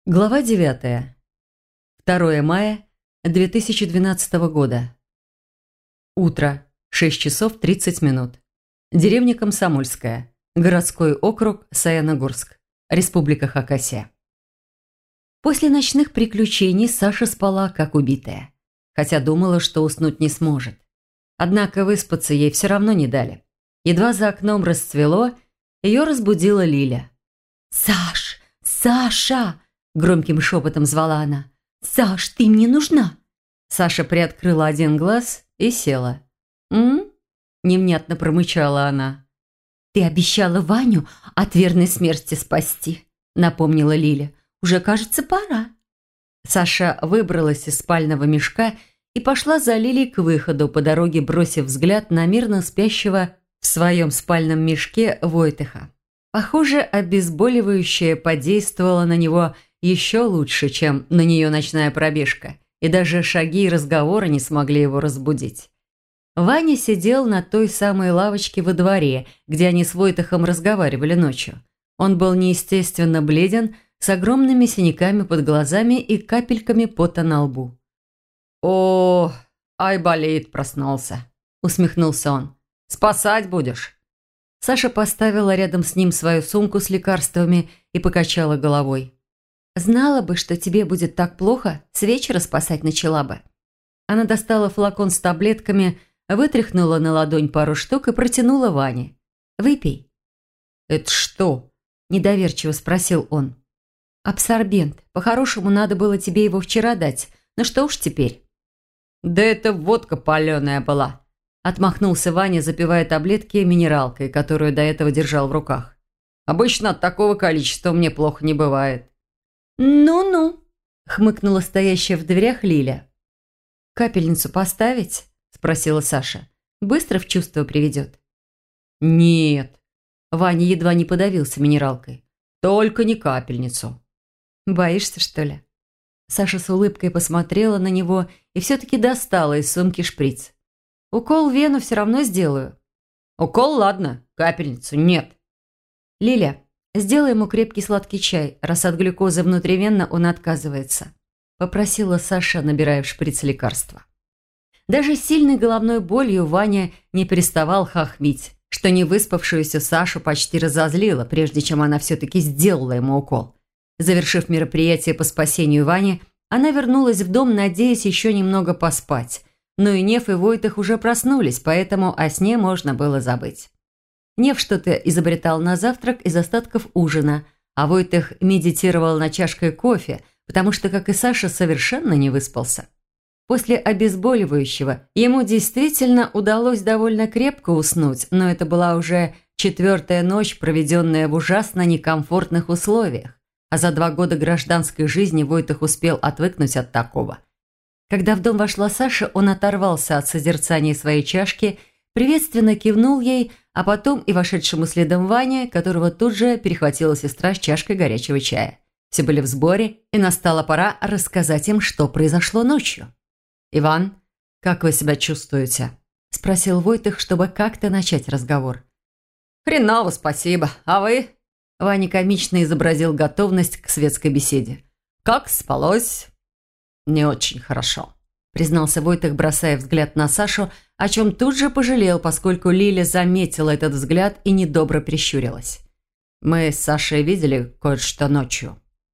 Глава 9. 2 мая 2012 года. Утро. 6 часов 30 минут. Деревня Комсомольская. Городской округ Саяногорск. Республика Хакасия. После ночных приключений Саша спала как убитая, хотя думала, что уснуть не сможет. Однако выспаться ей все равно не дали. Едва за окном расцвело, ее разбудила Лиля. «Саш! Саша!» – громким шепотом звала она. «Саш, ты мне нужна?» Саша приоткрыла один глаз и села. «М?», невнятно промычала она. «Ты обещала Ваню от верной смерти спасти», – напомнила Лиля. «Уже, кажется, пора». Саша выбралась из спального мешка и пошла за Лилей к выходу, по дороге бросив взгляд на мирно спящего в своем спальном мешке Войтыха. Похоже, обезболивающее подействовало на него еще лучше, чем на нее ночная пробежка, и даже шаги и разговоры не смогли его разбудить. Ваня сидел на той самой лавочке во дворе, где они с Войтыхом разговаривали ночью. Он был неестественно бледен, с огромными синяками под глазами и капельками пота на лбу. «О, айболит проснулся», – усмехнулся он. «Спасать будешь?» Саша поставила рядом с ним свою сумку с лекарствами и покачала головой. «Знала бы, что тебе будет так плохо, с вечера спасать начала бы». Она достала флакон с таблетками, вытряхнула на ладонь пару штук и протянула Ване. «Выпей». «Это что?» – недоверчиво спросил он. «Абсорбент. По-хорошему, надо было тебе его вчера дать. Ну что уж теперь». «Да это водка паленая была», – отмахнулся Ваня, запивая таблетки минералкой, которую до этого держал в руках. «Обычно от такого количества мне плохо не бывает». «Ну-ну», – хмыкнула стоящая в дверях Лиля. «Капельницу поставить?» – спросила Саша. «Быстро в чувство приведет». «Нет». Ваня едва не подавился минералкой. «Только не капельницу». «Боишься, что ли?» Саша с улыбкой посмотрела на него и все-таки достала из сумки шприц. «Укол в вену все равно сделаю». «Укол, ладно, капельницу нет». «Лиля, сделай ему крепкий сладкий чай, раз от глюкозы внутривенно он отказывается», попросила Саша, набирая в шприц лекарства. Даже с сильной головной болью Ваня не переставал хохмить, что невыспавшуюся Сашу почти разозлило, прежде чем она все-таки сделала ему укол. Завершив мероприятие по спасению Вани, она вернулась в дом, надеясь еще немного поспать. Но и Нев, и Войтых уже проснулись, поэтому о сне можно было забыть. Нев что-то изобретал на завтрак из остатков ужина, а Войтых медитировал над чашкой кофе, потому что, как и Саша, совершенно не выспался. После обезболивающего ему действительно удалось довольно крепко уснуть, но это была уже 4-я ночь, проведенная в ужасно некомфортных условиях. А за 2 года гражданской жизни Войтых успел отвыкнуть от такого. Когда в дом вошла Саша, он оторвался от созерцания своей чашки, приветственно кивнул ей, а потом и вошедшему следом Ване, которого тут же перехватила сестра с чашкой горячего чая. Все были в сборе, и настала пора рассказать им, что произошло ночью. «Иван, как вы себя чувствуете?» – спросил Войтых, чтобы как-то начать разговор. «Хреново, спасибо. А вы?» Ваня комично изобразил готовность к светской беседе. «Как спалось?» «Не очень хорошо», признался Войтых, бросая взгляд на Сашу, о чем тут же пожалел, поскольку Лиля заметила этот взгляд и недобро прищурилась. «Мы с Сашей видели кое-что ночью».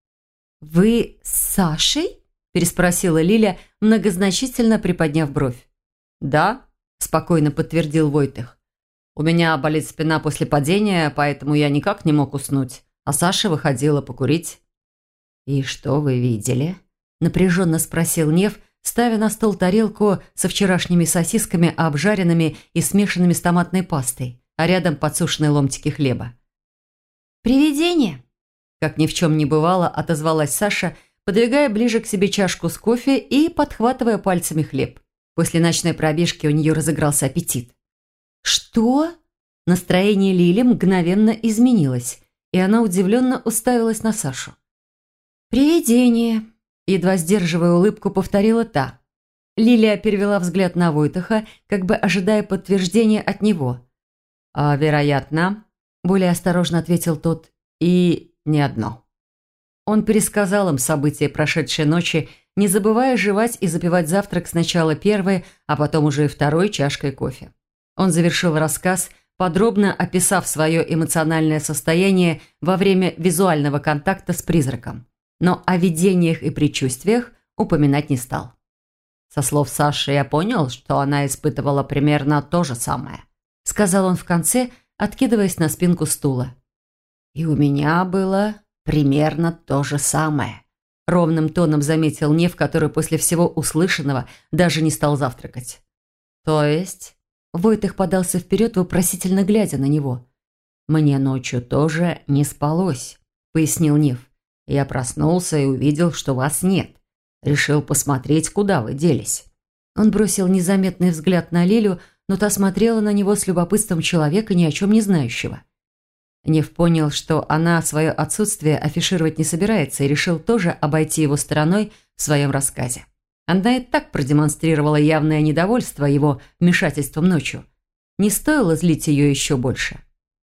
«Вы с Сашей?» переспросила Лиля, многозначительно приподняв бровь. «Да», спокойно подтвердил Войтых. «У меня болит спина после падения, поэтому я никак не мог уснуть, а Саша выходила покурить». «И что вы видели?» – напряженно спросил Нев, ставя на стол тарелку со вчерашними сосисками, обжаренными и смешанными с томатной пастой, а рядом подсушенные ломтики хлеба. «Привидение», – как ни в чем не бывало, отозвалась Саша, подвигая ближе к себе чашку с кофе и подхватывая пальцами хлеб. После ночной пробежки у нее разыгрался аппетит. «Что?» Настроение Лили мгновенно изменилось, и она удивленно уставилась на Сашу. «Привидение», – едва сдерживая улыбку, повторила та. Лилия перевела взгляд на Войтыха, как бы ожидая подтверждения от него. «Вероятно», – более осторожно ответил тот, – «и не одно». Он пересказал им события прошедшей ночи, не забывая жевать и запивать завтрак сначала первой, а потом уже и второй чашкой кофе. Он завершил рассказ, подробно описав свое эмоциональное состояние во время визуального контакта с призраком. Но о видениях и предчувствиях упоминать не стал. «Со слов Саши я понял, что она испытывала примерно то же самое», сказал он в конце, откидываясь на спинку стула. «И у меня было примерно то же самое», ровным тоном заметил Нев, который после всего услышанного даже не стал завтракать. «То есть?» Войтых подался вперед, вопросительно глядя на него. «Мне ночью тоже не спалось», пояснил Нев. «Я проснулся и увидел, что вас нет. Решил посмотреть, куда вы делись». Он бросил незаметный взгляд на Лилю, но та смотрела на него с любопытством человека, ни о чем не знающего. Нев понял, что она свое отсутствие афишировать не собирается, и решил тоже обойти его стороной в своем рассказе. Она и так продемонстрировала явное недовольство его вмешательством ночью. Не стоило злить ее еще больше.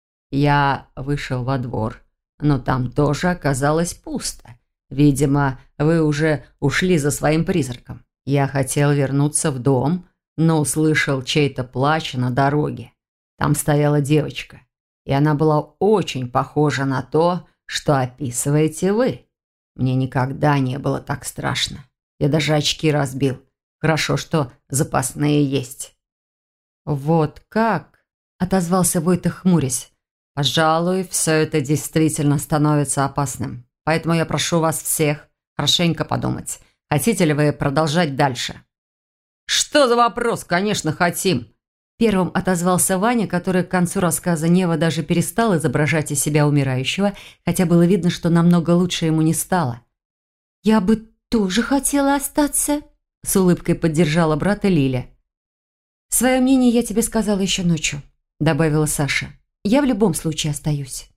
«Я вышел во двор, но там тоже оказалось пусто. Видимо, вы уже ушли за своим призраком. Я хотел вернуться в дом, но услышал чей-то плач на дороге. Там стояла девочка, и она была очень похожа на то, что описываете вы. Мне никогда не было так страшно. Я даже очки разбил. Хорошо, что запасные есть». «Вот как?» – отозвался Войтых, хмурясь. «Пожалуй, все это действительно становится опасным. Поэтому я прошу вас всех хорошенько подумать. Хотите ли вы продолжать дальше?» «Что за вопрос? Конечно, хотим!» Первым отозвался Ваня, который к концу рассказа Нева даже перестал изображать из себя умирающего, хотя было видно, что намного лучше ему не стало. «Я бы тоже хотела остаться», – с улыбкой поддержала брата Лиля. «Свое мнение я тебе сказала еще ночью», – добавила Саша. «Я в любом случае остаюсь».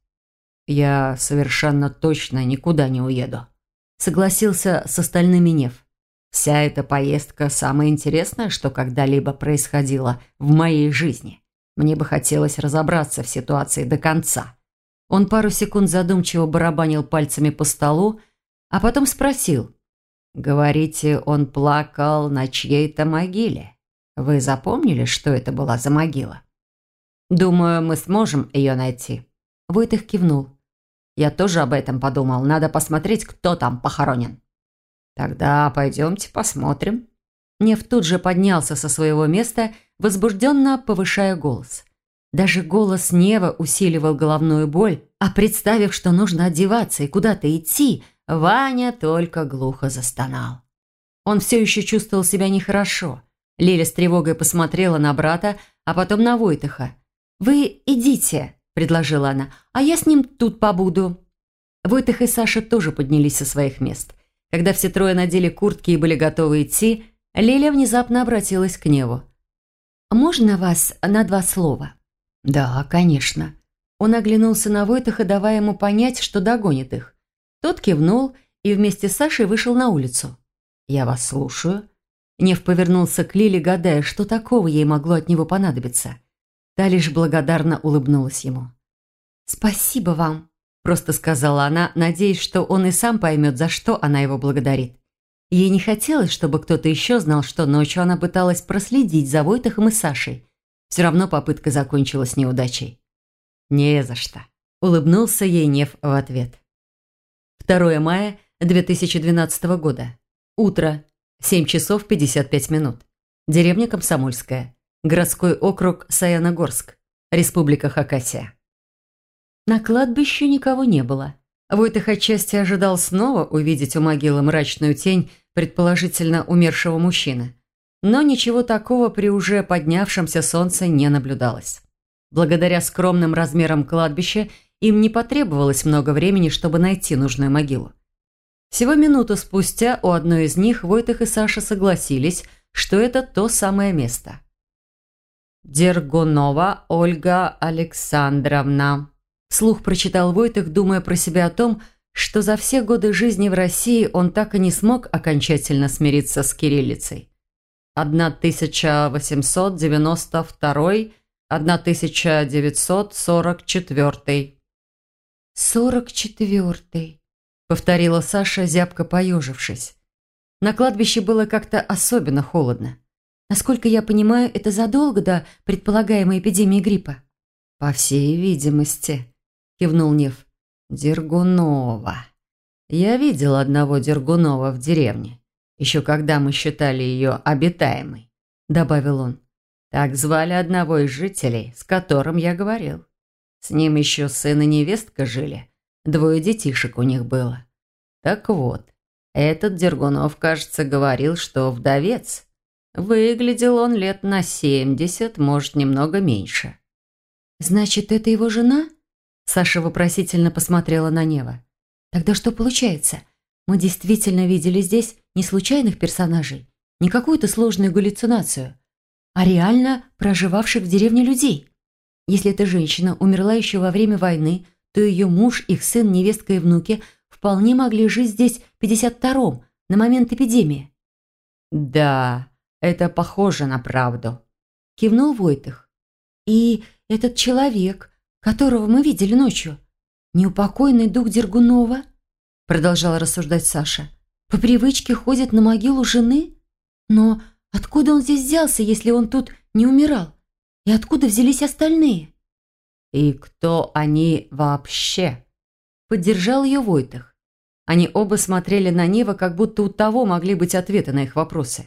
«Я совершенно точно никуда не уеду», – согласился с остальными Нев. «Вся эта поездка – самое интересное, что когда-либо происходило в моей жизни. Мне бы хотелось разобраться в ситуации до конца». Он пару секунд задумчиво барабанил пальцами по столу, а потом спросил. «Говорите, он плакал на чьей-то могиле. Вы запомнили, что это была за могила?» «Думаю, мы сможем ее найти». Войтых кивнул. «Я тоже об этом подумал. Надо посмотреть, кто там похоронен». «Тогда пойдемте посмотрим». Нев тут же поднялся со своего места, возбужденно повышая голос. Даже голос Нева усиливал головную боль, а представив, что нужно одеваться и куда-то идти, Ваня только глухо застонал. Он все еще чувствовал себя нехорошо. Лиля с тревогой посмотрела на брата, а потом на Войтыха. «Вы идите», – предложила она, – «а я с ним тут побуду». Войтых и Саша тоже поднялись со своих мест. Когда все трое надели куртки и были готовы идти, Лиля внезапно обратилась к Неву. «Можно вас на 2 слова?» «Да, конечно». Он оглянулся на Войтыха, давая ему понять, что догонит их. Тот кивнул и вместе с Сашей вышел на улицу. «Я вас слушаю». Нев повернулся к Лиле, гадая, что такого ей могло от него понадобиться. Та лишь благодарно улыбнулась ему. «Спасибо вам», – просто сказала она, надеясь, что он и сам поймет, за что она его благодарит. Ей не хотелось, чтобы кто-то еще знал, что ночью она пыталась проследить за Войтыхом и Сашей. Все равно попытка закончилась неудачей. «Не за что», – улыбнулся ей Нев в ответ. 2 мая 2012 года. Утро. 7 часов 55 минут. Деревня Комсомольская. Городской округ Саяногорск. Республика Хакасия. На кладбище никого не было. Войтых отчасти ожидал снова увидеть у могилы мрачную тень предположительно умершего мужчины. Но ничего такого при уже поднявшемся солнце не наблюдалось. Благодаря скромным размерам кладбища им не потребовалось много времени, чтобы найти нужную могилу. Всего минуту спустя у одной из них Войтых и Саша согласились, что это то самое место. «Дергунова Ольга Александровна», – вслух прочитал Войтых, думая про себя о том, что за все годы жизни в России он так и не смог окончательно смириться с кириллицей. 1892-1944. 44-й, повторила Саша, зябко поежившись. На кладбище было как-то особенно холодно. Насколько я понимаю, это задолго до предполагаемой эпидемии гриппа. «По всей видимости», – кивнул Нев. «Дергунова. Я видел одного Дергунова в деревне, еще когда мы считали ее обитаемой», – добавил он. «Так звали одного из жителей, с которым я говорил. С ним еще сын и невестка жили, 2 детишек у них было. Так вот, этот Дергунов, кажется, говорил, что вдовец. Выглядел он лет на 70, может, немного меньше». «Значит, это его жена?» Саша вопросительно посмотрела на Нева. «Тогда что получается? Мы действительно видели здесь не случайных персонажей, не какую-то сложную галлюцинацию, а реально проживавших в деревне людей. Если эта женщина умерла еще во время войны, то ее муж, их сын, невестка и внуки вполне могли жить здесь в 52-м, на момент эпидемии». «Да, это похоже на правду», – кивнул Войтых. «И этот человек, которого мы видели ночью, неупокоенный дух Дергунова?» – продолжала рассуждать Саша. «По привычке ходит на могилу жены? Но откуда он здесь взялся, если он тут не умирал? И откуда взялись остальные?» «И кто они вообще?» – поддержал ее Войтых. Они оба смотрели на Нева, как будто у того могли быть ответы на их вопросы.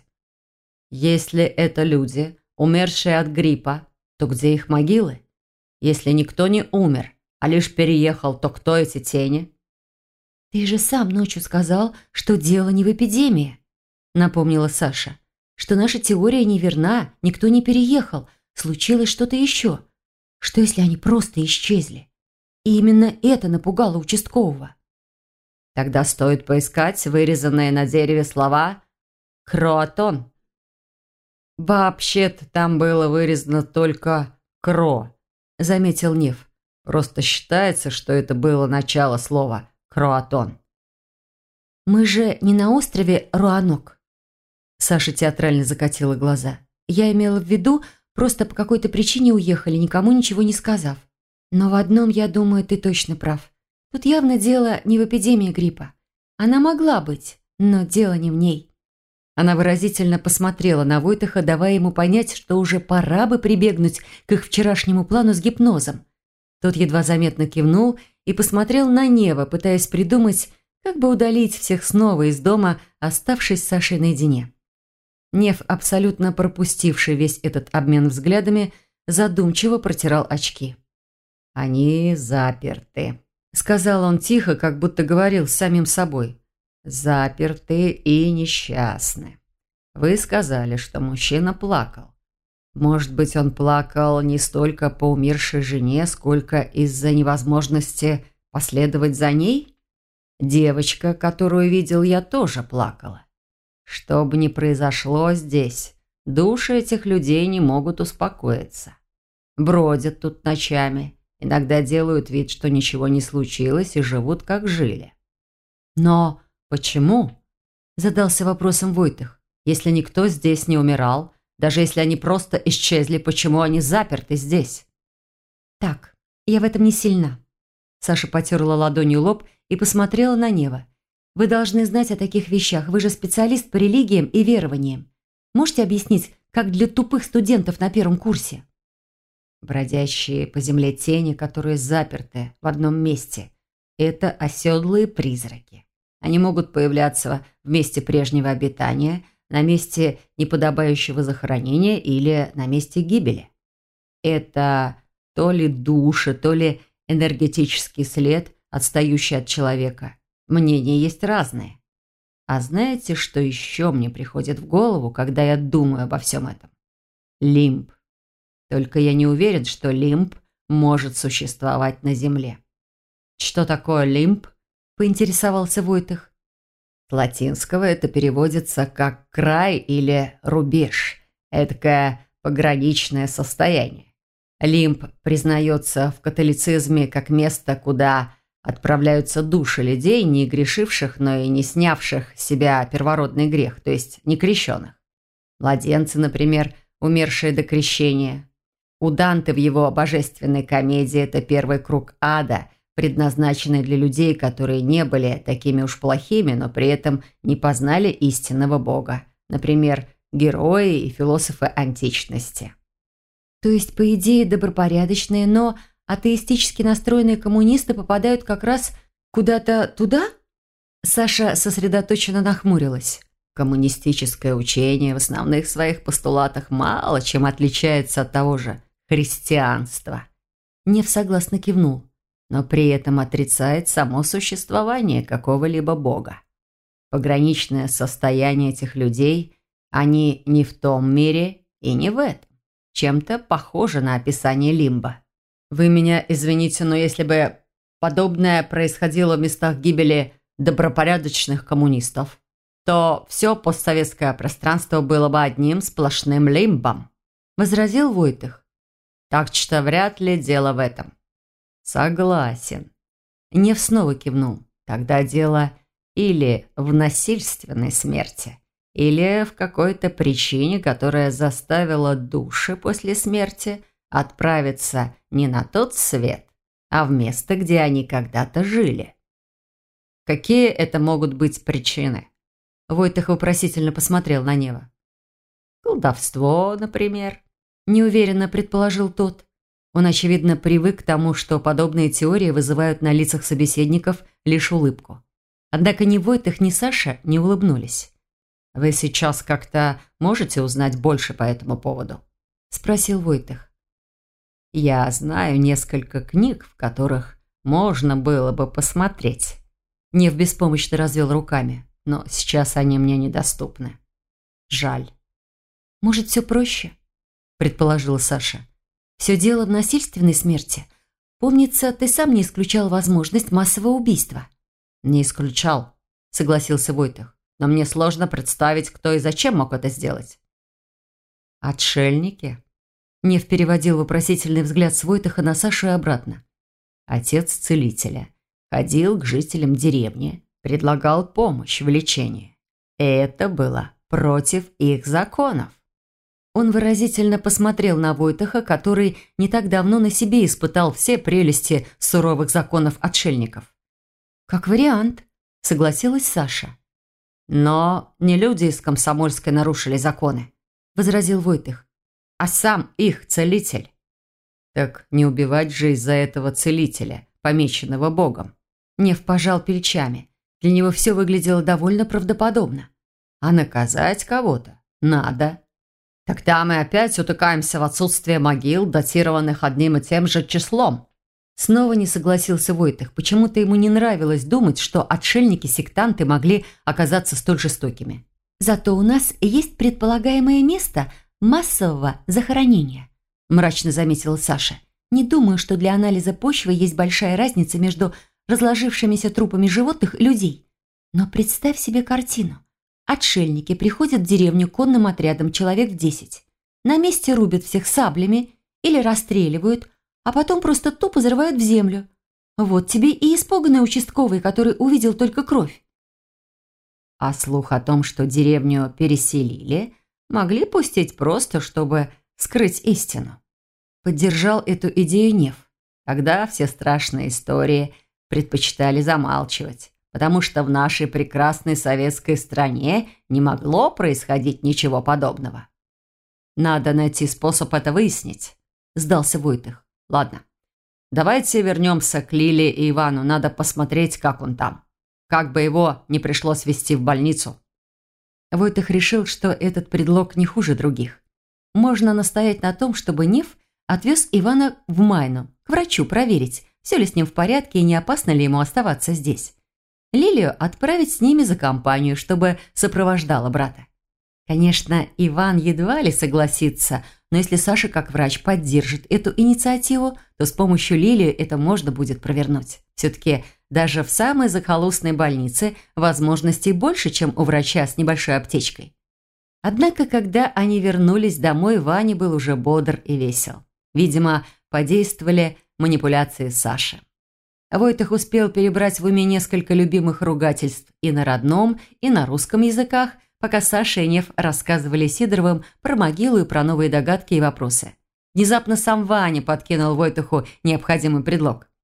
«Если это люди, умершие от гриппа, то где их могилы? Если никто не умер, а лишь переехал, то кто эти тени?» «Ты же сам ночью сказал, что дело не в эпидемии», – напомнила Саша. «Что наша теория неверна, никто не переехал, случилось что-то еще. Что если они просто исчезли? И именно это напугало участкового». «Тогда стоит поискать вырезанные на дереве слова «Кроатон». «Вообще-то там было вырезано только «кро», – заметил Нев. «Просто считается, что это было начало слова «кроатон». «Мы же не на острове Руанок». Саша театрально закатила глаза. «Я имела в виду, просто по какой-то причине уехали, никому ничего не сказав. Но в одном, я думаю, ты точно прав. Тут явно дело не в эпидемии гриппа. Она могла быть, но дело не в ней». Она выразительно посмотрела на Войтыха, давая ему понять, что уже пора бы прибегнуть к их вчерашнему плану с гипнозом. Тот едва заметно кивнул и посмотрел на Нева, пытаясь придумать, как бы удалить всех снова из дома, оставшись с Сашей наедине. Нев, абсолютно пропустивший весь этот обмен взглядами, задумчиво протирал очки. «Они заперты», – сказал он тихо, как будто говорил с самим собой. «Заперты и несчастны. Вы сказали, что мужчина плакал. Может быть, он плакал не столько по умершей жене, сколько из-за невозможности последовать за ней? Девочка, которую видел я, тоже плакала. Что бы ни произошло здесь, души этих людей не могут успокоиться. Бродят тут ночами, иногда делают вид, что ничего не случилось и живут, как жили. Но почему?» – задался вопросом Войтых. «Если никто здесь не умирал, даже если они просто исчезли, почему они заперты здесь?» «Так, я в этом не сильна». Саша потерла ладонью лоб и посмотрела на Нева. «Вы должны знать о таких вещах, вы же специалист по религиям и верованиям. Можете объяснить, как для тупых студентов на первом курсе?» Бродящие по земле тени, которые заперты в одном месте – это оседлые призраки. Они могут появляться в месте прежнего обитания, на месте неподобающего захоронения или на месте гибели. Это то ли души, то ли энергетический след, отстающий от человека. Мнения есть разные. А знаете, что еще мне приходит в голову, когда я думаю обо всем этом? Лимб. Только я не уверен, что лимб может существовать на Земле. «Что такое лимб?» – поинтересовался Войтых. С латинского это переводится как «край» или «рубеж». Эдакое пограничное состояние. Лимб признается в католицизме как место, куда отправляются души людей, не грешивших, но и не снявших с себя первородный грех, то есть не крещенных. Младенцы, например, умершие до крещения. У Данте в его божественной комедии это первый круг ада, предназначенные для людей, которые не были такими уж плохими, но при этом не познали истинного Бога. Например, герои и философы античности. То есть, по идее, добропорядочные, но атеистически настроенные коммунисты попадают как раз куда-то туда? Саша сосредоточенно нахмурилась. Коммунистическое учение в основных своих постулатах мало чем отличается от того же христианства. Нев согласно кивнул. Но при этом отрицает само существование какого-либо бога. Пограничное состояние этих людей, они не в том мире и не в этом. Чем-то похоже на описание лимба. Вы меня извините, но если бы подобное происходило в местах гибели добропорядочных коммунистов, то все постсоветское пространство было бы одним сплошным лимбом, возразил Войтых. Так что вряд ли дело в этом. Согласен. Нев снова кивнул. Тогда дело или в насильственной смерти, или в какой-то причине, которая заставила души после смерти отправиться не на тот свет, а в место, где они когда-то жили. Какие это могут быть причины? Войтых вопросительно посмотрел на Нева. Колдовство, например. Неуверенно предположил тот. Он, очевидно, привык к тому, что подобные теории вызывают на лицах собеседников лишь улыбку. Однако ни Войтых, ни Саша не улыбнулись. «Вы сейчас как-то можете узнать больше по этому поводу?» – спросил Войтых. «Я знаю несколько книг, в которых можно было бы посмотреть». Нев беспомощно развел руками. «Но сейчас они мне недоступны. Жаль». «Может, все проще?» – предположила Саша. «Все дело в насильственной смерти. Помнится, ты сам не исключал возможность массового убийства». «Не исключал», – согласился Войтых. «Но мне сложно представить, кто и зачем мог это сделать». «Отшельники?» Нев переводил вопросительный взгляд с Войтыха на Сашу и обратно. «Отец целителя ходил к жителям деревни, предлагал помощь в лечении. Это было против их законов». Он выразительно посмотрел на Войтыха, который не так давно на себе испытал все прелести суровых законов отшельников. «Как вариант», – согласилась Саша. «Но не люди из Комсомольской нарушили законы», – возразил Войтых, – «а сам их целитель». «Так не убивать же из-за этого целителя, помеченного Богом». Нев пожал плечами. Для него все выглядело довольно правдоподобно. «А наказать кого-то надо». «Тогда мы опять утыкаемся в отсутствие могил, датированных одним и тем же числом». Снова не согласился Войтых. Почему-то ему не нравилось думать, что отшельники-сектанты могли оказаться столь жестокими. «Зато у нас есть предполагаемое место массового захоронения», мрачно заметила Саша. «Не думаю, что для анализа почвы есть большая разница между разложившимися трупами животных и людей. Но представь себе картину. Отшельники приходят в деревню конным отрядом человек в 10. На месте рубят всех саблями или расстреливают, а потом просто тупо зарывают в землю. Вот тебе и испуганный участковый, который увидел только кровь». А слух о том, что деревню переселили, могли пустить просто, чтобы скрыть истину. Поддержал эту идею Нев. Тогда все страшные истории предпочитали замалчивать, потому что в нашей прекрасной советской стране не могло происходить ничего подобного. «Надо найти способ это выяснить», – сдался Войтых. «Ладно, давайте вернемся к Лиле и Ивану. Надо посмотреть, как он там. Как бы его не пришлось везти в больницу». Войтых решил, что этот предлог не хуже других. Можно настоять на том, чтобы Нев отвез Ивана в Майну, к врачу, проверить, все ли с ним в порядке и не опасно ли ему оставаться здесь. Лилию отправить с ними за компанию, чтобы сопровождала брата. Конечно, Иван едва ли согласится, но если Саша как врач поддержит эту инициативу, то с помощью Лилии это можно будет провернуть. Все-таки даже в самой захолустной больнице возможностей больше, чем у врача с небольшой аптечкой. Однако, когда они вернулись домой, Ваня был уже бодр и весел. Видимо, подействовали манипуляции Саши. Войтых успел перебрать в уме несколько любимых ругательств и на родном, и на русском языках, пока Саша и Нев рассказывали Сидоровым про могилу и про новые догадки и вопросы. Внезапно сам Ваня подкинул Войтыху необходимый предлог.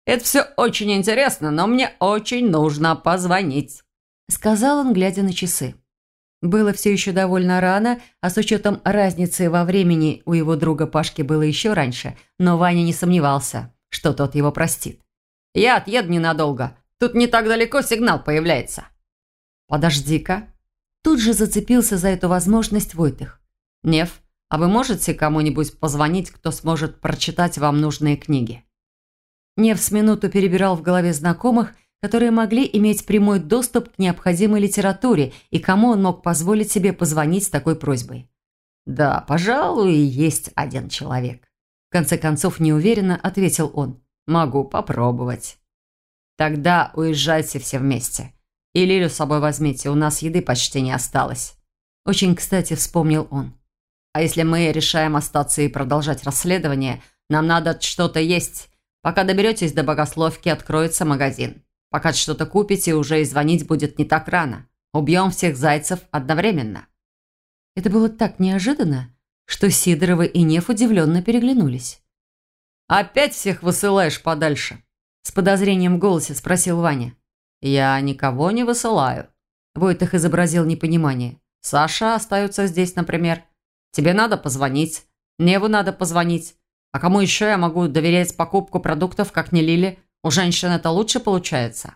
Это все очень интересно, но мне очень нужно позвонить», – сказал он, глядя на часы. Было все еще довольно рано, а с учетом разницы во времени у его друга Пашки было еще раньше, но Ваня не сомневался, что тот его простит. «Я отъеду ненадолго. Тут не так далеко сигнал появляется». «Подожди-ка». Тут же зацепился за эту возможность Войтых. «Нев, а вы можете кому-нибудь позвонить, кто сможет прочитать вам нужные книги?» Нев с минуту перебирал в голове знакомых, которые могли иметь прямой доступ к необходимой литературе и кому он мог позволить себе позвонить с такой просьбой. «Да, пожалуй, есть один человек», – в конце концов неуверенно ответил он. «Могу попробовать». «Тогда уезжайте все вместе. И Лилю с собой возьмите, у нас еды почти не осталось». Очень кстати вспомнил он. «А если мы решаем остаться и продолжать расследование, нам надо что-то есть. Пока доберетесь до Богословки, откроется магазин. Пока что-то купите, уже и звонить будет не так рано. Убьем всех зайцев одновременно». Это было так неожиданно, что Сидорова и Нев удивленно переглянулись. «Опять всех высылаешь подальше?» С подозрением в голосе спросил Ваня. «Я никого не высылаю». Войтых изобразил непонимание. «Саша остается здесь, например. Тебе надо позвонить. Неву надо позвонить. А кому еще я могу доверять покупку продуктов, как не Лиле? У женщин это лучше получается».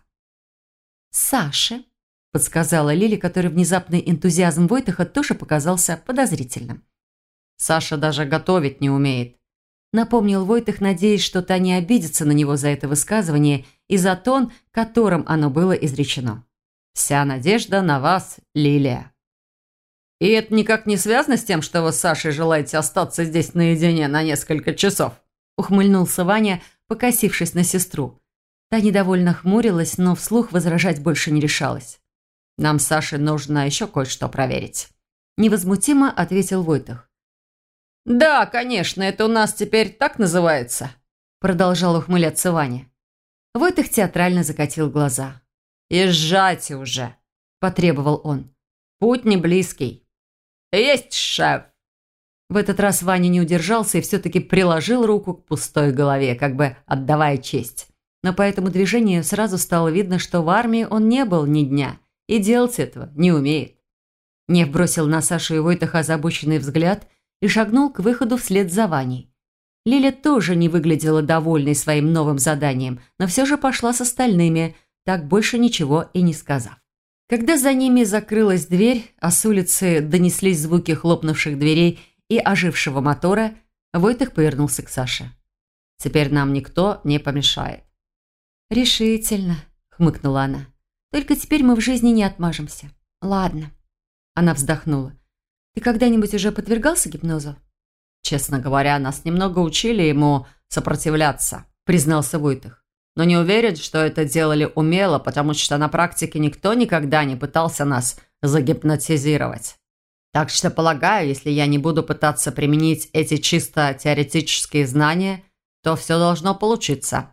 «Саше», – подсказала Лили, которой внезапный энтузиазм Войтыха тоже показался подозрительным. «Саша даже готовить не умеет», – напомнил Войтых, надеясь, что та не обидится на него за это высказывание и за тон, которым оно было изречено. «Вся надежда на вас, Лилия». «И это никак не связано с тем, что вы с Сашей желаете остаться здесь наедине на несколько часов?» – ухмыльнулся Ваня, покосившись на сестру. Та недовольно хмурилась, но вслух возражать больше не решалась. «Нам с Сашей нужно еще кое-что проверить», – невозмутимо ответил Войтых. «Да, конечно, это у нас теперь так называется», – продолжал ухмыляться Ваня. Войтых театрально закатил глаза. «Езжайте уже», – потребовал он. «Путь не близкий». «Есть, шеф!» В этот раз Ваня не удержался и все-таки приложил руку к пустой голове, как бы отдавая честь. Но по этому движению сразу стало видно, что в армии он не был ни дня и делать этого не умеет. Нев бросил на Сашу и Войтаха озабоченный взгляд и шагнул к выходу вслед за Ваней. Лиля тоже не выглядела довольной своим новым заданием, но все же пошла с остальными, так больше ничего и не сказав. Когда за ними закрылась дверь, а с улицы донеслись звуки хлопнувших дверей и ожившего мотора, Войтых повернулся к Саше. «Теперь нам никто не помешает». «Решительно», – хмыкнула она. «Только теперь мы в жизни не отмажемся». «Ладно». Она вздохнула. «Ты когда-нибудь уже подвергался гипнозу?» «Честно говоря, нас немного учили ему сопротивляться», – признался Войтых. «Но не уверен, что это делали умело, потому что на практике никто никогда не пытался нас загипнотизировать. Так что, полагаю, если я не буду пытаться применить эти чисто теоретические знания, то все должно получиться».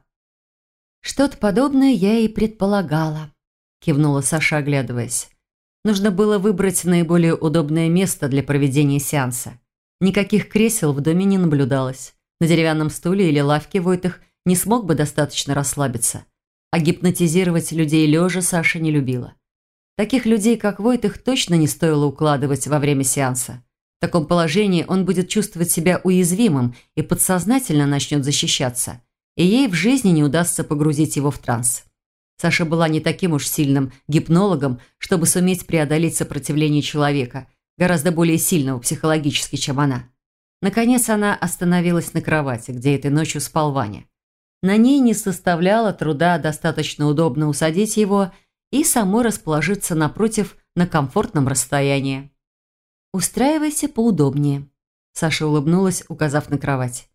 «Что-то подобное я и предполагала», – кивнула Саша, оглядываясь. Нужно было выбрать наиболее удобное место для проведения сеанса. Никаких кресел в доме не наблюдалось. На деревянном стуле или лавке Войтых не смог бы достаточно расслабиться. А гипнотизировать людей лежа Саша не любила. Таких людей, как Войтых, точно не стоило укладывать во время сеанса. В таком положении он будет чувствовать себя уязвимым и подсознательно начнет защищаться. И ей в жизни не удастся погрузить его в транс. Саша была не таким уж сильным гипнологом, чтобы суметь преодолеть сопротивление человека, гораздо более сильного психологически, чем она. Наконец она остановилась на кровати, где этой ночью спал Ваня. На ней не составляло труда достаточно удобно усадить его и самой расположиться напротив на комфортном расстоянии. «Устраивайся поудобнее», – Саша улыбнулась, указав на кровать.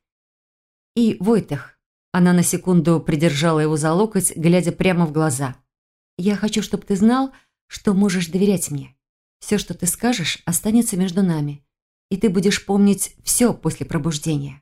«И, Войтых», – она на секунду придержала его за локоть, глядя прямо в глаза. «Я хочу, чтобы ты знал, что можешь доверять мне. Все, что ты скажешь, останется между нами, и ты будешь помнить все после пробуждения».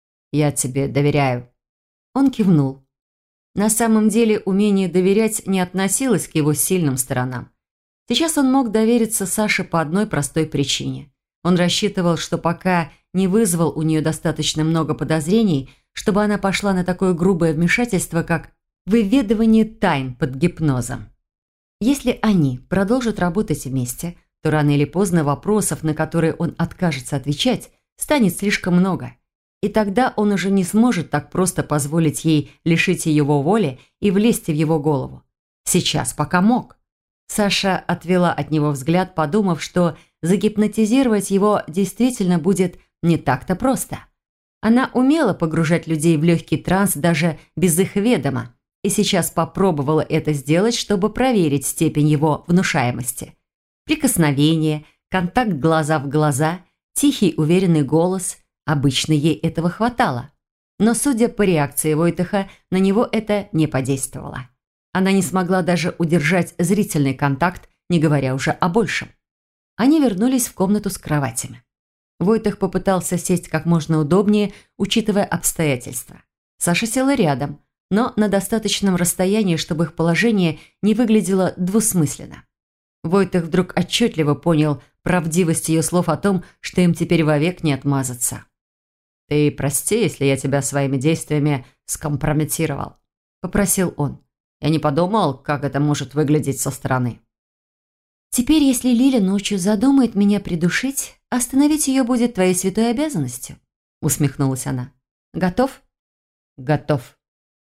«Я тебе доверяю». Он кивнул. На самом деле умение доверять не относилось к его сильным сторонам. Сейчас он мог довериться Саше по одной простой причине. Он рассчитывал, что пока не вызвал у нее достаточно много подозрений, чтобы она пошла на такое грубое вмешательство, как выведывание тайн под гипнозом. Если они продолжат работать вместе, то рано или поздно вопросов, на которые он откажется отвечать, станет слишком много. И тогда он уже не сможет так просто позволить ей лишить его воли и влезть в его голову. Сейчас пока мог. Саша отвела от него взгляд, подумав, что загипнотизировать его действительно будет не так-то просто. Она умела погружать людей в легкий транс даже без их ведома, и сейчас попробовала это сделать, чтобы проверить степень его внушаемости. Прикосновение, контакт глаза в глаза, тихий уверенный голос – обычно ей этого хватало. Но, судя по реакции Войтаха, на него это не подействовало. Она не смогла даже удержать зрительный контакт, не говоря уже о большем. Они вернулись в комнату с кроватями. Войтах попытался сесть как можно удобнее, учитывая обстоятельства. Саша села рядом, но на достаточном расстоянии, чтобы их положение не выглядело двусмысленно. Войтах вдруг отчетливо понял правдивость ее слов о том, что им теперь вовек не отмазаться. «Ты прости, если я тебя своими действиями скомпрометировал», – попросил он. «Я не подумал, как это может выглядеть со стороны». «Теперь, если Лиля ночью задумает меня придушить, остановить ее будет твоей святой обязанностью», – усмехнулась она. «Готов?» «Готов».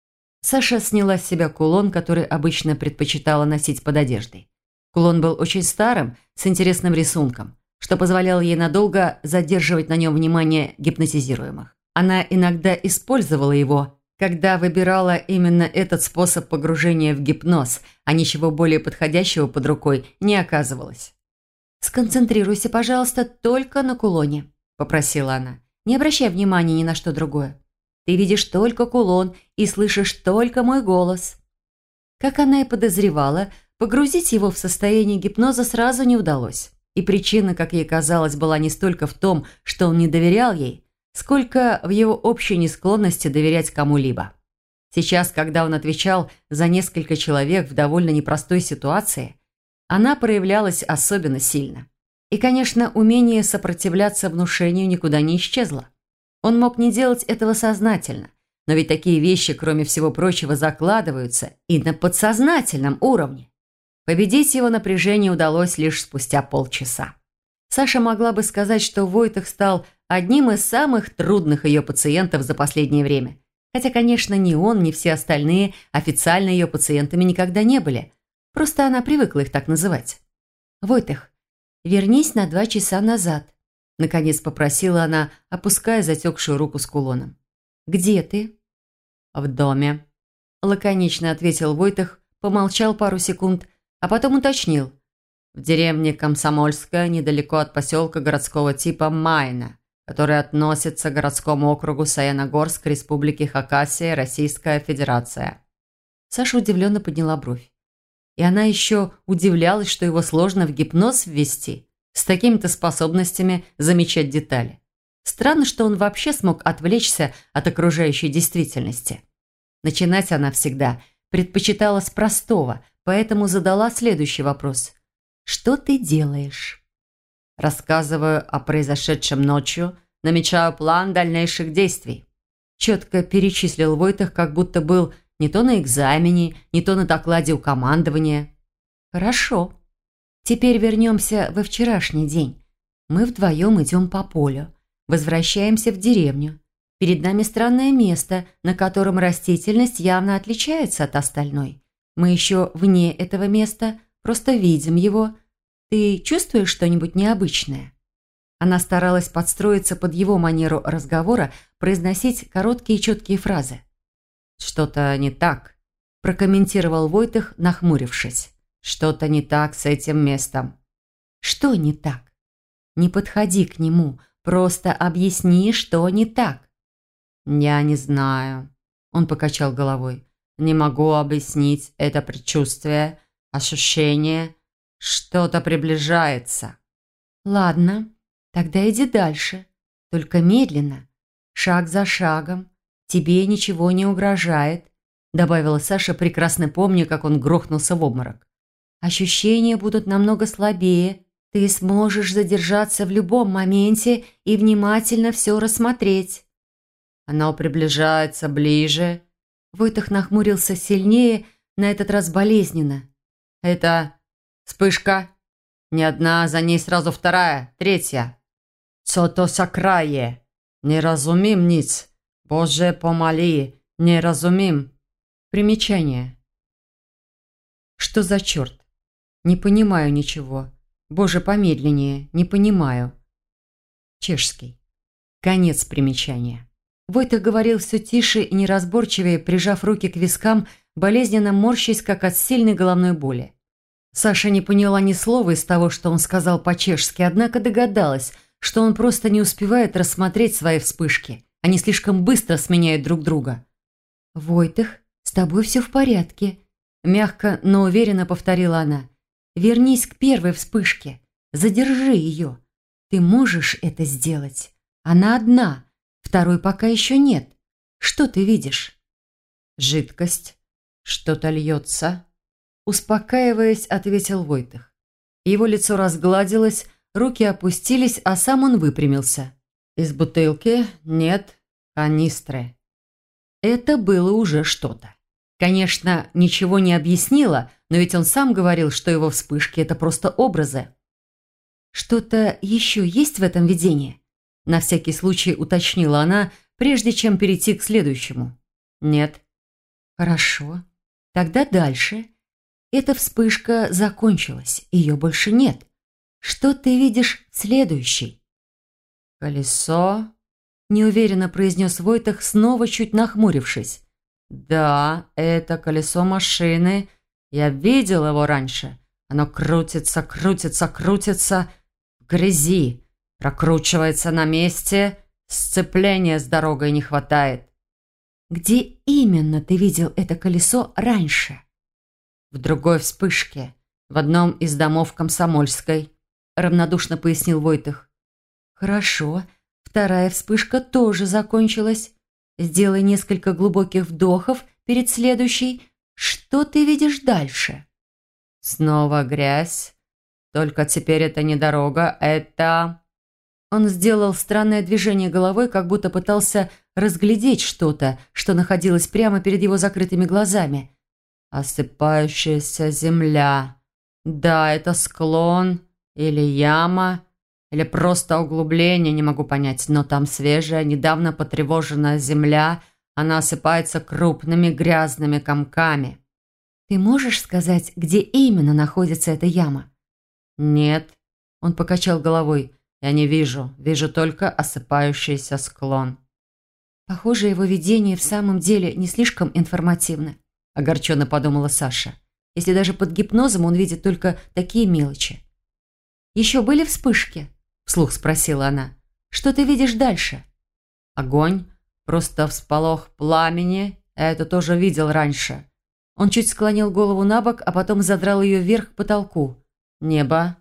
Саша сняла с себя кулон, который обычно предпочитала носить под одеждой. Кулон был очень старым, с интересным рисунком, что позволяло ей надолго задерживать на нем внимание гипнотизируемых. Она иногда использовала его, когда выбирала именно этот способ погружения в гипноз, а ничего более подходящего под рукой не оказывалось. «Сконцентрируйся, пожалуйста, только на кулоне», – попросила она. «Не обращай внимания ни на что другое. Ты видишь только кулон и слышишь только мой голос». Как она и подозревала, погрузить его в состояние гипноза сразу не удалось. И причина, как ей казалось, была не столько в том, что он не доверял ей, сколько в его общей несклонности доверять кому-либо. Сейчас, когда он отвечал за несколько человек в довольно непростой ситуации, она проявлялась особенно сильно. И, конечно, умение сопротивляться внушению никуда не исчезло. Он мог не делать этого сознательно, но ведь такие вещи, кроме всего прочего, закладываются и на подсознательном уровне. Победить его напряжение удалось лишь спустя полчаса. Саша могла бы сказать, что Войтах стал одним из самых трудных ее пациентов за последнее время. Хотя, конечно, ни он, ни все остальные официально ее пациентами никогда не были. Просто она привыкла их так называть. «Войтах, вернись на 2 часа назад», – наконец попросила она, опуская затекшую руку с кулоном. «Где ты?» «В доме», – лаконично ответил Войтах, помолчал пару секунд, а потом уточнил. «В деревне Комсомольская, недалеко от поселка городского типа Майна, который относится к городскому округу Саяногорск, Республики Хакасия, Российская Федерация». Саша удивленно подняла бровь. И она еще удивлялась, что его сложно в гипноз ввести, с такими-то способностями замечать детали. Странно, что он вообще смог отвлечься от окружающей действительности. Начинать она всегда предпочитала с простого, поэтому задала следующий вопрос. «Что ты делаешь?» «Рассказываю о произошедшем ночью, намечаю план дальнейших действий», четко перечислил Войтах, как будто был не то на экзамене, не то на докладе у командования. «Хорошо. Теперь вернемся во вчерашний день. Мы вдвоем идем по полю, возвращаемся в деревню. Перед нами странное место, на котором растительность явно отличается от остальной. Мы еще вне этого места, просто видим его. Ты чувствуешь что-нибудь необычное?» Она старалась подстроиться под его манеру разговора, произносить короткие и четкие фразы. «Что-то не так», – прокомментировал Войтах, нахмурившись. «Что-то не так с этим местом». «Что не так? Не подходи к нему, просто объясни, что не так». «Я не знаю», – он покачал головой. «Не могу объяснить это предчувствие, ощущение. Что-то приближается». «Ладно, тогда иди дальше, только медленно, шаг за шагом. Тебе ничего не угрожает», – добавила Саша, прекрасно помня, как он грохнулся в обморок. «Ощущения будут намного слабее. Ты сможешь задержаться в любом моменте и внимательно все рассмотреть». Оно приближается ближе. Войтых нахмурился сильнее, на этот раз болезненно. Это вспышка. Не одна, за ней сразу вторая, третья. «Цото сакрае! Не разумим ниц! Боже, помоли! Не разумим!» Примечание. Что за черт? Не понимаю ничего. Боже, помедленнее, не понимаю. Чешский. Конец примечания. Войтых говорил все тише и неразборчивее, прижав руки к вискам, болезненно морщась, как от сильной головной боли. Саша не поняла ни слова из того, что он сказал по-чешски, однако догадалась, что он просто не успевает рассмотреть свои вспышки. Они слишком быстро сменяют друг друга. «Войтых, с тобой все в порядке», – мягко, но уверенно повторила она. «Вернись к первой вспышке. Задержи ее. Ты можешь это сделать. Она одна. Второй пока еще нет. Что ты видишь?» «Жидкость. Что-то льется». Успокаиваясь, ответил Войтых. Его лицо разгладилось, руки опустились, а сам он выпрямился. «Из бутылки нет канистры». Это было уже что-то. Конечно, ничего не объяснило, но ведь он сам говорил, что его вспышки – это просто образы. «Что-то еще есть в этом видении?» На всякий случай уточнила она, прежде чем перейти к следующему. «Нет». «Хорошо. Тогда дальше. Эта вспышка закончилась, ее больше нет. Что ты видишь следующий?» «Колесо», – неуверенно произнес Войтых, снова чуть нахмурившись. «Да, это колесо машины. Я видел его раньше. Оно крутится, крутится, крутится в грязи, прокручивается на месте, сцепления с дорогой не хватает». «Где именно ты видел это колесо раньше?» «В другой вспышке, в одном из домов Комсомольской», – равнодушно пояснил Войтых. «Хорошо. Вторая вспышка тоже закончилась. Сделай несколько глубоких вдохов перед следующей. Что ты видишь дальше?» «Снова грязь. Только теперь это не дорога, это...» Он сделал странное движение головой, как будто пытался разглядеть что-то, что находилось прямо перед его закрытыми глазами. «Осыпающаяся земля. Да, это склон или яма, или просто углубление, не могу понять, но там свежая, недавно потревоженная земля, она осыпается крупными грязными комками». «Ты можешь сказать, где именно находится эта яма?» «Нет», – он покачал головой, – «я не вижу, вижу только осыпающийся склон». «Похоже, его видение в самом деле не слишком информативно», – огорченно подумала Саша. «Если даже под гипнозом он видит только такие мелочи». «Еще были вспышки?» – вслух спросила она. «Что ты видишь дальше?» «Огонь, просто всполох пламени, это тоже видел раньше». Он чуть склонил голову на бок, а потом задрал ее вверх к потолку. «Небо.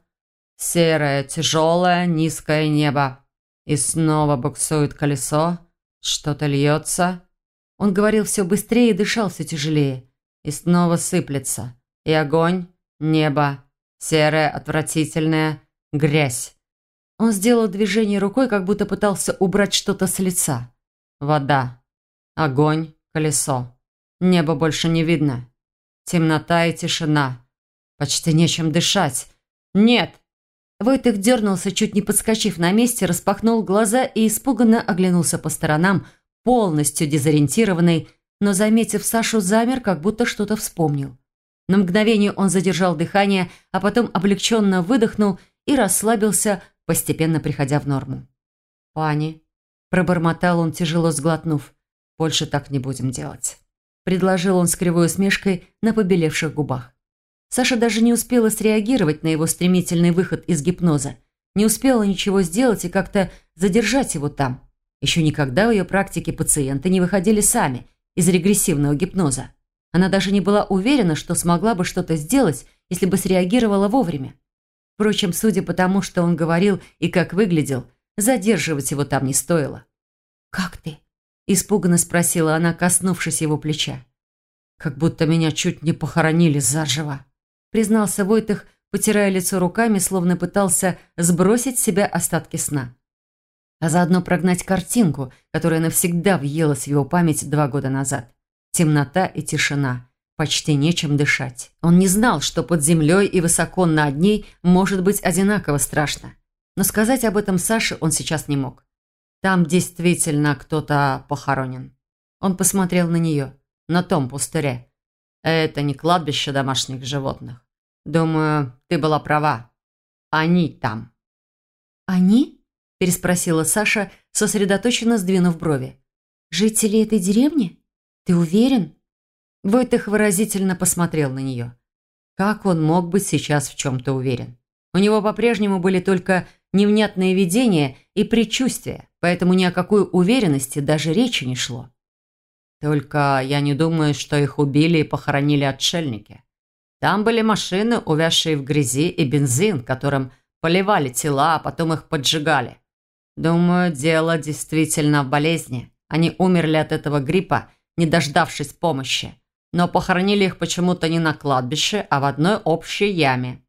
Серое, тяжелое, низкое небо. И снова буксует колесо. Что-то льется». Он говорил все быстрее и дышал все тяжелее. «И снова сыплется. И огонь, небо. Серое, отвратительное, грязь». Он сделал движение рукой, как будто пытался убрать что-то с лица. «Вода. Огонь, колесо. Небо больше не видно. Темнота и тишина. Почти нечем дышать. Нет!» Войтых дернулся, чуть не подскочив на месте, распахнул глаза и испуганно оглянулся по сторонам, полностью дезориентированный, но, заметив Сашу, замер, как будто что-то вспомнил. На мгновение он задержал дыхание, а потом облегченно выдохнул и расслабился, постепенно приходя в норму. «Пани», – пробормотал он, тяжело сглотнув, – «больше так не будем делать», – предложил он с кривой усмешкой на побелевших губах. Саша даже не успела среагировать на его стремительный выход из гипноза, не успела ничего сделать и как-то задержать его там. Еще никогда в ее практике пациенты не выходили сами из регрессивного гипноза. Она даже не была уверена, что смогла бы что-то сделать, если бы среагировала вовремя. Впрочем, судя по тому, что он говорил и как выглядел, задерживать его там не стоило. «Как ты?» – испуганно спросила она, коснувшись его плеча. «Как будто меня чуть не похоронили заживо», – признался Войтых, потирая лицо руками, словно пытался сбросить с себя остатки сна. а заодно прогнать картинку, которая навсегда въелась в его память 2 года назад. Темнота и тишина. Почти нечем дышать. Он не знал, что под землей и высоко над ней может быть одинаково страшно. Но сказать об этом Саше он сейчас не мог. Там действительно кто-то похоронен. Он посмотрел на нее, на том пустыре. Это не кладбище домашних животных. Думаю, ты была права. Они там. «Они?» – переспросила Саша, сосредоточенно сдвинув брови. «Жители этой деревни? Ты уверен?» Войтых выразительно посмотрел на нее. Как он мог быть сейчас в чем-то уверен? У него по-прежнему были только невнятные видения и предчувствия, поэтому ни о какой уверенности даже речи не шло. Только я не думаю, что их убили и похоронили отшельники. Там были машины, увязшие в грязи, и бензин, которым поливали тела, а потом их поджигали. Думаю, дело действительно в болезни. Они умерли от этого гриппа, не дождавшись помощи. Но похоронили их почему-то не на кладбище, а в одной общей яме.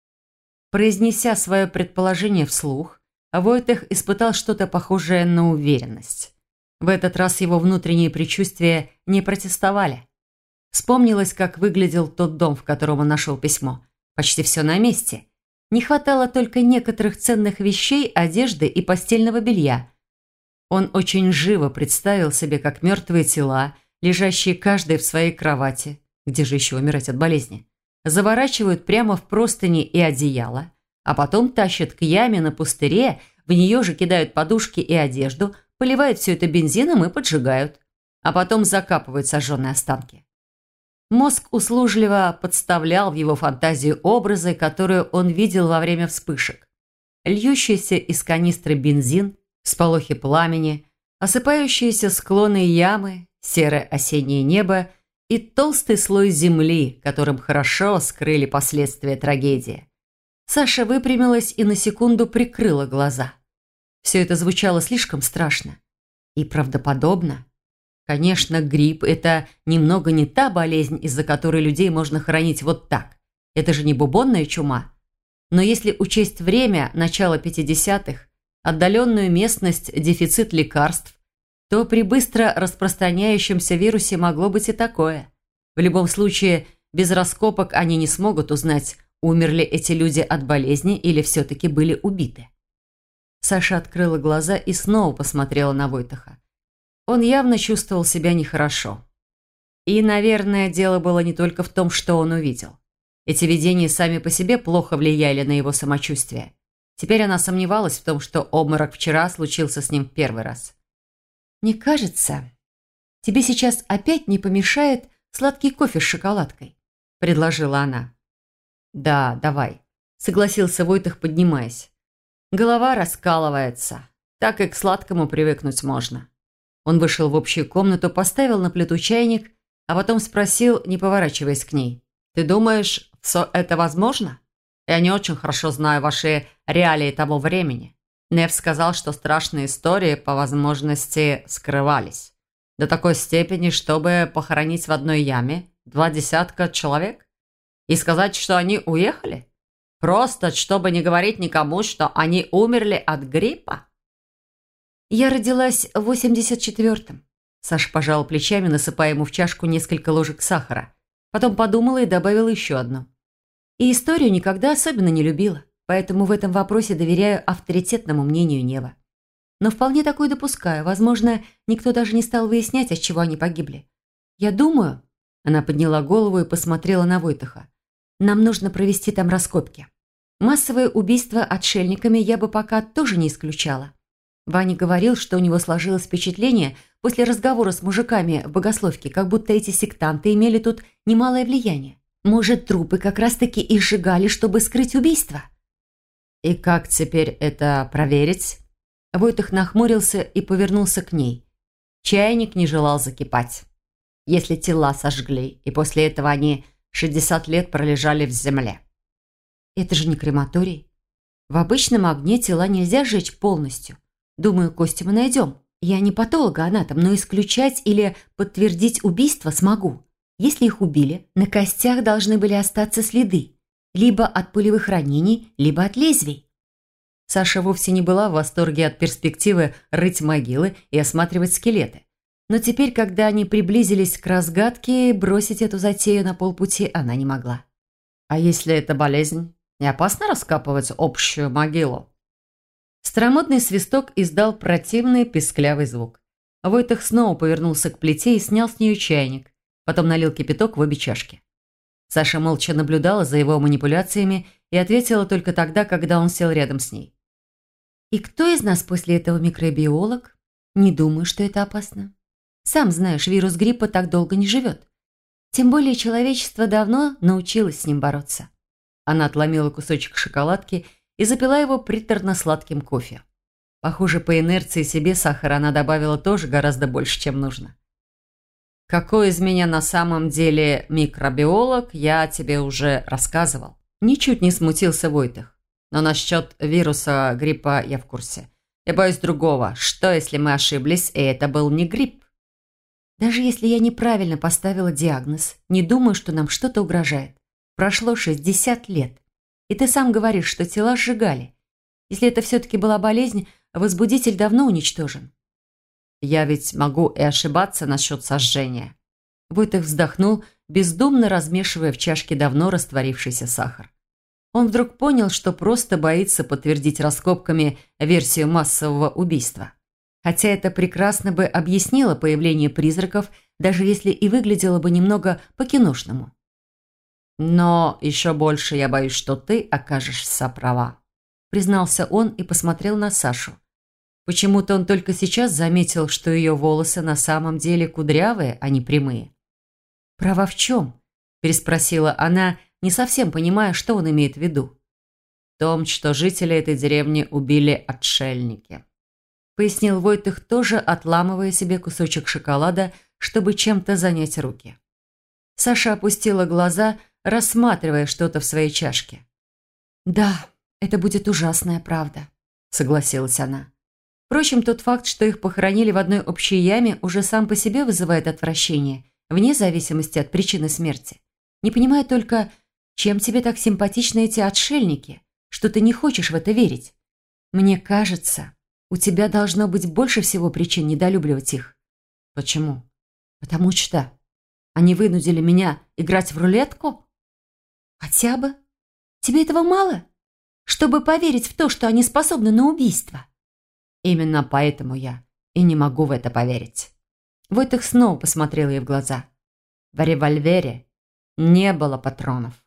Произнеся свое предположение вслух, Войтых испытал что-то похожее на уверенность. В этот раз его внутренние предчувствия не протестовали. Вспомнилось, как выглядел тот дом, в котором он нашел письмо. Почти все на месте. Не хватало только некоторых ценных вещей, одежды и постельного белья. Он очень живо представил себе, как мертвые тела, лежащие каждый в своей кровати, где же еще умирать от болезни, заворачивают прямо в простыни и одеяло, а потом тащат к яме на пустыре, в нее же кидают подушки и одежду, поливают все это бензином и поджигают, а потом закапывают сожженные останки. Мозг услужливо подставлял в его фантазию образы, которые он видел во время вспышек. Льющийся из канистры бензин, всполохи пламени, осыпающиеся склоны ямы, серое осеннее небо и толстый слой земли, которым хорошо скрыли последствия трагедии. Саша выпрямилась и на секунду прикрыла глаза. Все это звучало слишком страшно и правдоподобно. Конечно, грипп – это немного не та болезнь, из-за которой людей можно хоронить вот так. Это же не бубонная чума. Но если учесть время, начало 50-х, отдаленную местность, дефицит лекарств, то при быстро распространяющемся вирусе могло быть и такое. В любом случае, без раскопок они не смогут узнать, умерли эти люди от болезни или все-таки были убиты. Саша открыла глаза и снова посмотрела на Войтаха. Он явно чувствовал себя нехорошо. И, наверное, дело было не только в том, что он увидел. Эти видения сами по себе плохо влияли на его самочувствие. Теперь она сомневалась в том, что обморок вчера случился с ним в первый раз. «Мне кажется, тебе сейчас опять не помешает сладкий кофе с шоколадкой», – предложила она. «Да, давай», – согласился Войтах, поднимаясь. «Голова раскалывается. Так и к сладкому привыкнуть можно». Он вышел в общую комнату, поставил на плиту чайник, а потом спросил, не поворачиваясь к ней. «Ты думаешь, все это возможно? Я не очень хорошо знаю ваши реалии того времени. Нев сказал, что страшные истории по возможности скрывались. До такой степени, чтобы похоронить в одной яме 20 человек? И сказать, что они уехали? Просто, чтобы не говорить никому, что они умерли от гриппа?» «Я родилась в 84-м». Саша пожала плечами, насыпая ему в чашку несколько ложек сахара. Потом подумала и добавила еще одну. «И историю никогда особенно не любила, поэтому в этом вопросе доверяю авторитетному мнению Нева. Но вполне такое допускаю. Возможно, никто даже не стал выяснять, от чего они погибли. Я думаю...» Она подняла голову и посмотрела на Войтаха. «Нам нужно провести там раскопки. Массовое убийство отшельниками я бы пока тоже не исключала. Ваня говорил, что у него сложилось впечатление после разговора с мужиками в богословке, как будто эти сектанты имели тут немалое влияние. Может, трупы как раз-таки и сжигали, чтобы скрыть убийство?» «И как теперь это проверить?» Войтах нахмурился и повернулся к ней. Чайник не желал закипать. «Если тела сожгли, и после этого они 60 лет пролежали в земле». «Это же не крематорий. В обычном огне тела нельзя сжечь полностью. Думаю, кости мы найдем. Я не патологоанатом, но исключать или подтвердить убийство смогу. Если их убили, на костях должны были остаться следы. Либо от пулевых ранений, либо от лезвий». Саша вовсе не была в восторге от перспективы рыть могилы и осматривать скелеты. Но теперь, когда они приблизились к разгадке, бросить эту затею на полпути она не могла. «А если это болезнь, не опасно раскапывать общую могилу?» Старомодный свисток издал противный писклявый звук. Войтых снова повернулся к плите и снял с нее чайник. Потом налил кипяток в обе чашки. Саша молча наблюдала за его манипуляциями и ответила только тогда, когда он сел рядом с ней. «И кто из нас после этого микробиолог? Не думаю, что это опасно. Сам знаешь, вирус гриппа так долго не живет. Тем более человечество давно научилось с ним бороться». Она отломила кусочек шоколадки и запила его приторно-сладким кофе. Похоже, по инерции себе сахара она добавила тоже гораздо больше, чем нужно. «Какой из меня на самом деле микробиолог, я тебе уже рассказывал». Ничуть не смутился Войтых. «Но насчет вируса гриппа я в курсе. Я боюсь другого. Что, если мы ошиблись, и это был не грипп?» «Даже если я неправильно поставила диагноз, не думаю, что нам что-то угрожает. Прошло 60 лет. И ты сам говоришь, что тела сжигали. Если это все-таки была болезнь, возбудитель давно уничтожен». «Я ведь могу и ошибаться насчет сожжения». Войтых вздохнул, бездумно размешивая в чашке давно растворившийся сахар. Он вдруг понял, что просто боится подтвердить раскопками версию массового убийства. Хотя это прекрасно бы объяснило появление призраков, даже если и выглядело бы немного по-киношному. «Но еще больше я боюсь, что ты окажешься права», признался он и посмотрел на Сашу. Почему-то он только сейчас заметил, что ее волосы на самом деле кудрявые, а не прямые. «Права в чем?» – переспросила она, не совсем понимая, что он имеет в виду. «В том, что жители этой деревни убили отшельники», – пояснил Войтых, тоже отламывая себе кусочек шоколада, чтобы чем-то занять руки. Саша опустила глаза, рассматривая что-то в своей чашке. «Да, это будет ужасная правда», – согласилась она. Впрочем, тот факт, что их похоронили в одной общей яме, уже сам по себе вызывает отвращение, вне зависимости от причины смерти. Не понимаю только, чем тебе так симпатичны эти отшельники, что ты не хочешь в это верить. Мне кажется, у тебя должно быть больше всего причин недолюбливать их». «Почему?» «Потому что они вынудили меня играть в рулетку?» «Хотя бы? Тебе этого мало? Чтобы поверить в то, что они способны на убийство?» «Именно поэтому я и не могу в это поверить». Войтых снова посмотрел ей в глаза. В револьвере не было патронов.